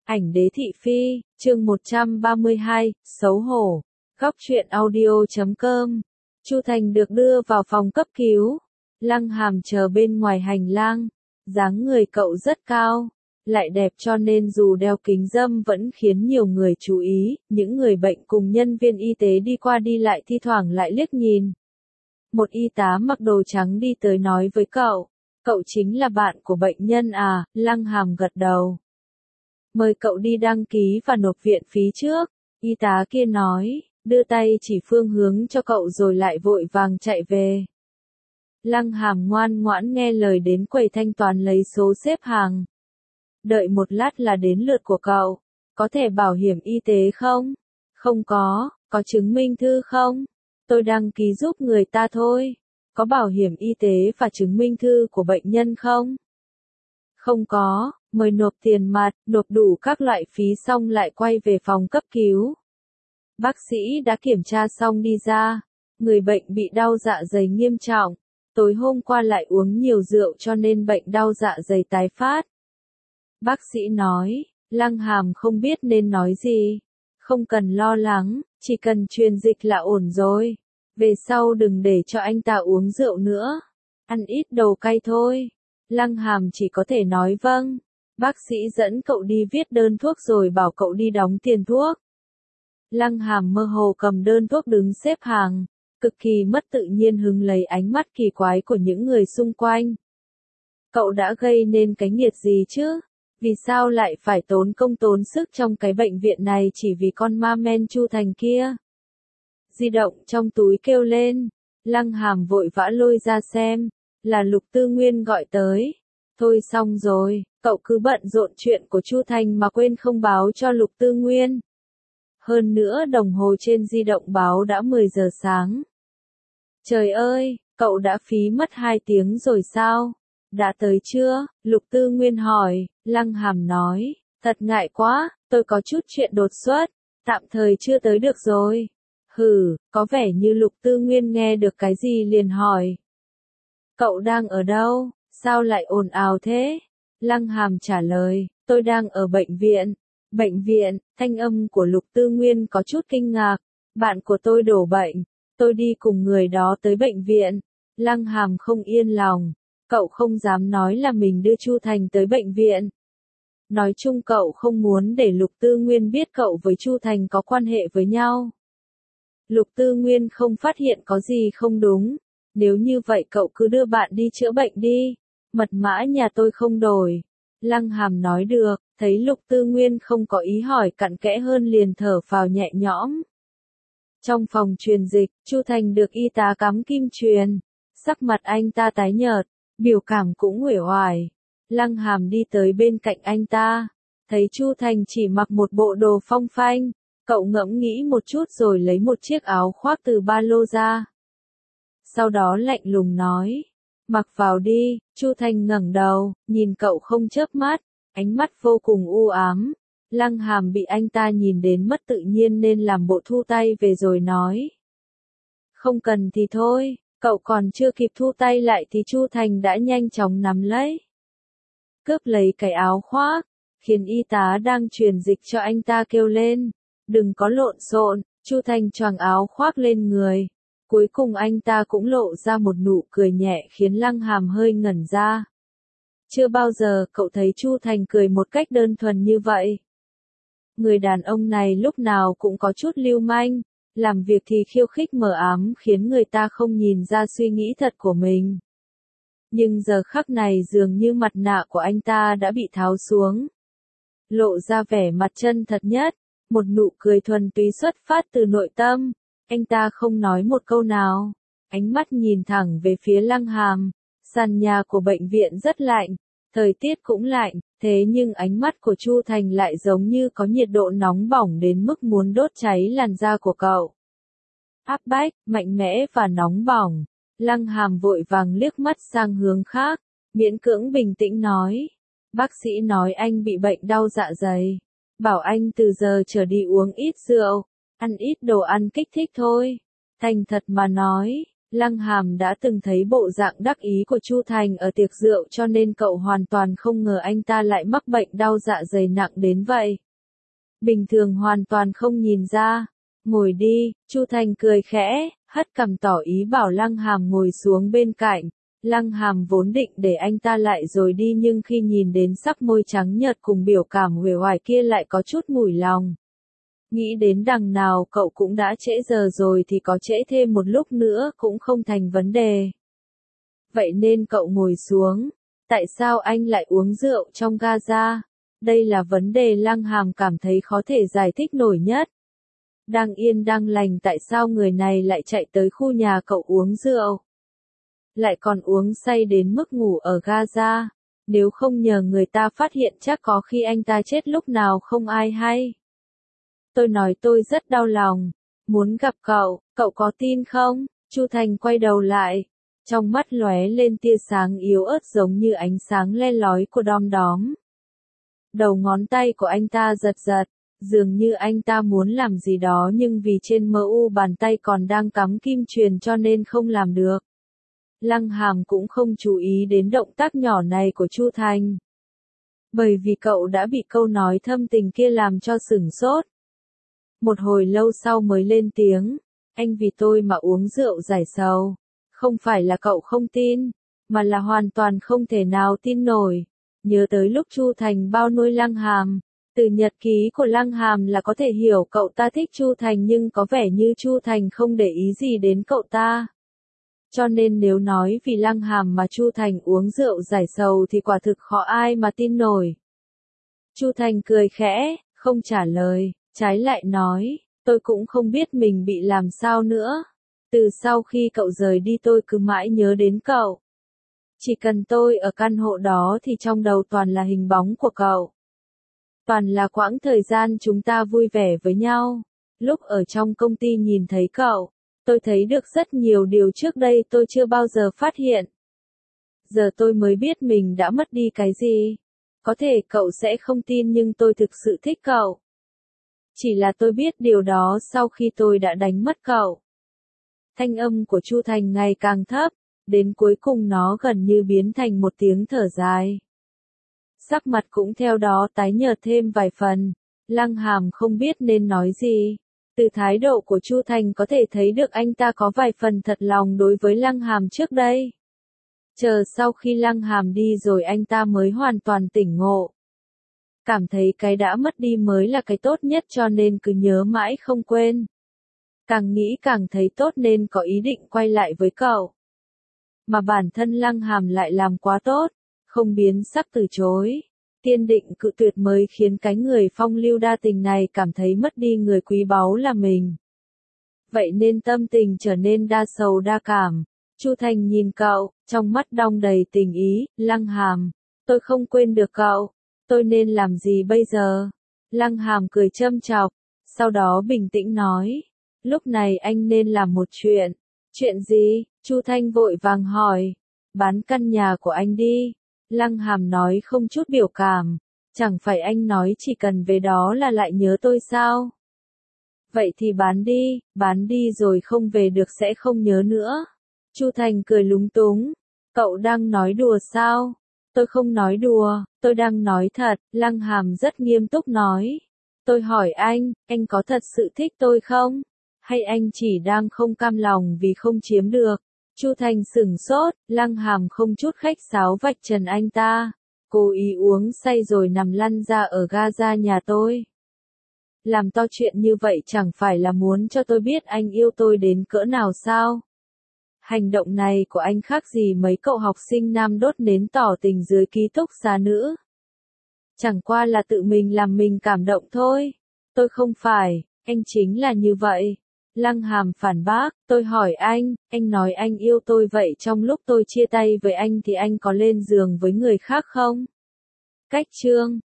Ảnh đế thị phi, chương 132, xấu hổ. Góc truyện audio.com. Chu Thành được đưa vào phòng cấp cứu. Lăng Hàm chờ bên ngoài hành lang. Dáng người cậu rất cao, lại đẹp cho nên dù đeo kính râm vẫn khiến nhiều người chú ý. Những người bệnh cùng nhân viên y tế đi qua đi lại thi thoảng lại liếc nhìn. Một y tá mặc đồ trắng đi tới nói với cậu. Cậu chính là bạn của bệnh nhân à? Lăng Hàm gật đầu. Mời cậu đi đăng ký và nộp viện phí trước, y tá kia nói, đưa tay chỉ phương hướng cho cậu rồi lại vội vàng chạy về. Lăng Hàm ngoan ngoãn nghe lời đến quầy thanh toán lấy số xếp hàng. Đợi một lát là đến lượt của cậu, có thẻ bảo hiểm y tế không? Không có chứng minh thư không? Tôi đăng ký giúp người ta thôi. Có bảo hiểm y tế và chứng minh thư của bệnh nhân không? Không có. Mời nộp tiền mặt, nộp đủ các loại phí xong lại quay về phòng cấp cứu. Bác sĩ đã kiểm tra xong đi ra. Người bệnh bị đau dạ dày nghiêm trọng. Tối hôm qua lại uống nhiều rượu cho nên bệnh đau dạ dày tái phát. Bác sĩ nói, Lăng Hàm không biết nên nói gì. Không cần lo lắng, chỉ cần truyền dịch là ổn rồi. Về sau đừng để cho anh ta uống rượu nữa. Ăn ít đầu cay thôi. Lăng Hàm chỉ có thể nói vâng. Bác sĩ dẫn cậu đi viết đơn thuốc rồi bảo cậu đi đóng tiền thuốc. Lăng Hàm mơ hồ cầm đơn thuốc đứng xếp hàng, cực kỳ mất tự nhiên hứng lấy ánh mắt kỳ quái của những người xung quanh. Cậu đã gây nên cái nghiệt gì chứ? Vì sao lại phải tốn công tốn sức trong cái bệnh viện này chỉ vì con ma men Chu Thành kia? Di động trong túi kêu lên, Lăng Hàm vội vã lôi ra xem, là Lục Tư Nguyên gọi tới. Thôi xong rồi, cậu cứ bận rộn chuyện của Chu Thành mà quên không báo cho Lục Tư Nguyên. Hơn nữa đồng hồ trên di động báo đã 10 giờ sáng. Trời ơi, cậu đã phí mất 2 tiếng rồi sao? Đã tới chưa? Lục Tư Nguyên hỏi. Lăng Hàm nói, thật ngại quá, tôi có chút chuyện đột xuất, tạm thời chưa tới được rồi. Có vẻ như Lục Tư Nguyên nghe được cái gì liền hỏi. Cậu đang ở đâu? Sao lại ồn ào thế? Lăng Hàm trả lời, tôi đang ở bệnh viện. Bệnh viện, thanh âm của Lục Tư Nguyên có chút kinh ngạc. Bạn của tôi đổ bệnh, tôi đi cùng người đó tới bệnh viện. Lăng Hàm không yên lòng, cậu không dám nói là mình đưa Chu Thành tới bệnh viện. Nói chung cậu không muốn để Lục Tư Nguyên biết cậu với Chu Thành có quan hệ với nhau. Lục Tư Nguyên không phát hiện có gì không đúng. Nếu như vậy cậu cứ đưa bạn đi chữa bệnh đi. Mật mã nhà tôi không đổi. Lăng Hàm nói được, thấy Lục Tư Nguyên không có ý hỏi cặn kẽ hơn liền thở phào nhẹ nhõm. Trong phòng truyền dịch, Chu Thành được y tá cắm kim truyền. Sắc mặt anh ta tái nhợt, biểu cảm cũng uể oải. Lăng Hàm đi tới bên cạnh anh ta, thấy Chu Thành chỉ mặc một bộ đồ phong phanh. Cậu ngẫm nghĩ một chút rồi lấy một chiếc áo khoác từ ba lô ra. Sau đó lạnh lùng nói, mặc vào đi. Chu Thành ngẩng đầu, nhìn cậu không chớp mắt, ánh mắt vô cùng u ám. Lăng Hàm bị anh ta nhìn đến mất tự nhiên nên làm bộ thu tay về rồi nói. Không cần thì thôi, cậu còn chưa kịp thu tay lại thì Chu Thành đã nhanh chóng nắm lấy. Cướp lấy cái áo khoác, khiến y tá đang truyền dịch cho anh ta kêu lên. Đừng có lộn xộn. Chu Thành choàng áo khoác lên người. Cuối cùng anh ta cũng lộ ra một nụ cười nhẹ khiến Lăng Hàm hơi ngẩn ra. Chưa bao giờ cậu thấy Chu Thành cười một cách đơn thuần như vậy. Người đàn ông này lúc nào cũng có chút lưu manh, làm việc thì khiêu khích mờ ám khiến người ta không nhìn ra suy nghĩ thật của mình. Nhưng giờ khắc này dường như mặt nạ của anh ta đã bị tháo xuống. Lộ ra vẻ mặt chân thật nhất, một nụ cười thuần túy xuất phát từ nội tâm. Anh ta không nói một câu nào, ánh mắt nhìn thẳng về phía Lăng Hàm. Sàn nhà của bệnh viện rất lạnh, thời tiết cũng lạnh, thế nhưng ánh mắt của Chu Thành lại giống như có nhiệt độ nóng bỏng đến mức muốn đốt cháy làn da của cậu. Áp bách, mạnh mẽ và nóng bỏng. Lăng Hàm vội vàng liếc mắt sang hướng khác, miễn cưỡng bình tĩnh nói. Bác sĩ nói anh bị bệnh đau dạ dày. Bảo anh từ giờ trở đi uống ít rượu, ăn ít đồ ăn kích thích thôi. Thành thật mà nói, Lăng Hàm đã từng thấy bộ dạng đắc ý của Chu Thành ở tiệc rượu cho nên cậu hoàn toàn không ngờ anh ta lại mắc bệnh đau dạ dày nặng đến vậy. Bình thường hoàn toàn không nhìn ra. Ngồi đi, Chu Thành cười khẽ, hất cằm tỏ ý bảo Lăng Hàm ngồi xuống bên cạnh. Lăng Hàm vốn định để anh ta lại rồi đi nhưng khi nhìn đến sắc môi trắng nhợt cùng biểu cảm uể oải kia lại có chút mủi lòng. Nghĩ đến đằng nào cậu cũng đã trễ giờ rồi thì có trễ thêm một lúc nữa cũng không thành vấn đề. Vậy nên cậu ngồi xuống. Tại sao anh lại uống rượu trong Gaza? Đây là vấn đề Lăng Hàm cảm thấy khó thể giải thích nổi nhất. Đang yên đang lành tại sao người này lại chạy tới khu nhà cậu uống rượu? Lại còn uống say đến mức ngủ ở Gaza. Nếu không nhờ người ta phát hiện chắc có khi anh ta chết lúc nào không ai hay. Tôi nói tôi rất đau lòng. Muốn gặp cậu, cậu có tin không? Chu Thành quay đầu lại. Trong mắt lóe lên tia sáng yếu ớt giống như ánh sáng le lói của đom đóm. Đầu ngón tay của anh ta giật giật. Dường như anh ta muốn làm gì đó nhưng vì trên MU bàn tay còn đang cắm kim chuyền cho nên không làm được. Lăng Hàm cũng không chú ý đến động tác nhỏ này của Chu Thành. Bởi vì cậu đã bị câu nói thâm tình kia làm cho sửng sốt. Một hồi lâu sau mới lên tiếng, anh vì tôi mà uống rượu giải sầu. Không phải là cậu không tin, mà là hoàn toàn không thể nào tin nổi. Nhớ tới lúc Chu Thành bao nuôi Lăng Hàm, từ nhật ký của Lăng Hàm là có thể hiểu cậu ta thích Chu Thành nhưng có vẻ như Chu Thành không để ý gì đến cậu ta. Cho nên nếu nói vì Lăng Hàm mà Chu Thành uống rượu giải sầu thì quả thực khó ai mà tin nổi. Chu Thành cười khẽ, không trả lời, trái lại nói, tôi cũng không biết mình bị làm sao nữa. Từ sau khi cậu rời đi tôi cứ mãi nhớ đến cậu. Chỉ cần tôi ở căn hộ đó thì trong đầu toàn là hình bóng của cậu. Toàn là quãng thời gian chúng ta vui vẻ với nhau. Lúc ở trong công ty nhìn thấy cậu, tôi thấy được rất nhiều điều trước đây tôi chưa bao giờ phát hiện. Giờ tôi mới biết mình đã mất đi cái gì. Có thể cậu sẽ không tin nhưng tôi thực sự thích cậu. Chỉ là tôi biết điều đó sau khi tôi đã đánh mất cậu. Thanh âm của Chu Thành ngày càng thấp, đến cuối cùng nó gần như biến thành một tiếng thở dài. Sắc mặt cũng theo đó tái nhợt thêm vài phần, Lăng Hàm không biết nên nói gì. Từ thái độ của Chu Thành có thể thấy được anh ta có vài phần thật lòng đối với Lăng Hàm trước đây. Chờ sau khi Lăng Hàm đi rồi anh ta mới hoàn toàn tỉnh ngộ. Cảm thấy cái đã mất đi mới là cái tốt nhất cho nên cứ nhớ mãi không quên. Càng nghĩ càng thấy tốt nên có ý định quay lại với cậu. Mà bản thân Lăng Hàm lại làm quá tốt, không biến sắc từ chối. Kiên định cự tuyệt mới khiến cái người phong lưu đa tình này cảm thấy mất đi người quý báu là mình. Vậy nên tâm tình trở nên đa sầu đa cảm. Chu Thành nhìn cậu, trong mắt đong đầy tình ý, Lăng Hàm, tôi không quên được cậu, tôi nên làm gì bây giờ? Lăng Hàm cười châm chọc, sau đó bình tĩnh nói, lúc này anh nên làm một chuyện. Chuyện gì? Chu Thành vội vàng hỏi. Bán căn nhà của anh đi. Lăng Hàm nói không chút biểu cảm, chẳng phải anh nói chỉ cần về đó là lại nhớ tôi sao? Vậy thì bán đi rồi không về được sẽ không nhớ nữa. Chu Thành cười lúng túng, cậu đang nói đùa sao? Tôi không nói đùa, tôi đang nói thật, Lăng Hàm rất nghiêm túc nói. Tôi hỏi anh có thật sự thích tôi không? Hay anh chỉ đang không cam lòng vì không chiếm được? Chu Thành sửng sốt, Lăng Hàm không chút khách sáo vạch trần anh ta. Cố ý uống say rồi nằm lăn ra ở Gaza nhà tôi. Làm to chuyện như vậy chẳng phải là muốn cho tôi biết anh yêu tôi đến cỡ nào sao? Hành động này của anh khác gì mấy cậu học sinh nam đốt nến tỏ tình dưới ký túc xá nữ. Chẳng qua là tự mình làm mình cảm động thôi. Tôi không phải, anh chính là như vậy. Lăng Hàm phản bác, tôi hỏi anh nói anh yêu tôi vậy trong lúc tôi chia tay với anh thì anh có lên giường với người khác không? Cách chương